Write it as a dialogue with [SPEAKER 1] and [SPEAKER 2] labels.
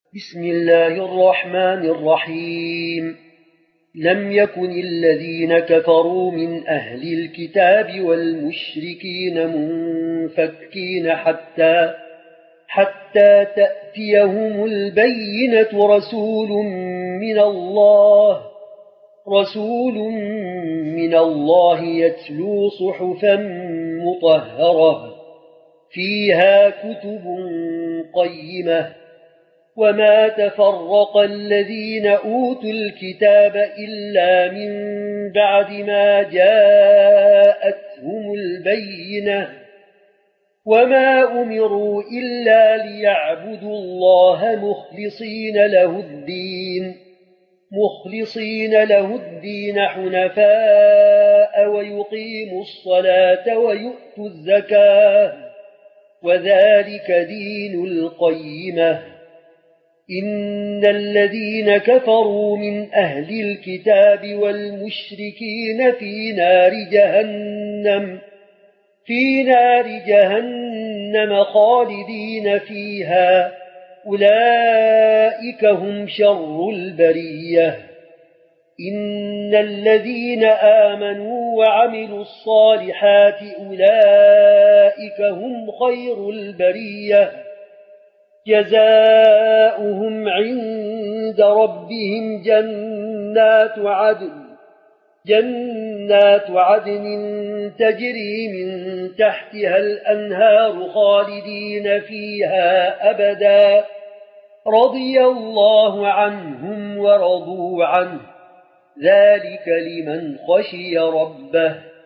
[SPEAKER 1] بسم الله الرحمن الرحيم لم يكن الذين كفروا من أهل الكتاب والمشركين منفكين حتى تأتيهم البينة رسول من الله يتلو صحفا مطهرة فيها كتب قيمة وما تفرق الذين أوتوا الكتاب إلا من بعد ما جاءتهم البينة وما أمروا إلا ليعبدوا الله مخلصين له الدين حنفاء ويقيموا الصلاة ويؤتوا الزكاة وذلك دين القيمة إن الذين كفروا من أهل الكتاب والمشركين في نار جهنم خالدين فيها أولئك هم شر البرية إن الذين آمنوا وعملوا الصالحات أولئك هم خير البرية جزاؤهم عند ربهم جنات عدن تجري من تحتها الأنهار خالدين فيها أبدا رضي الله عنهم ورضوا عنه ذلك لمن خشي ربه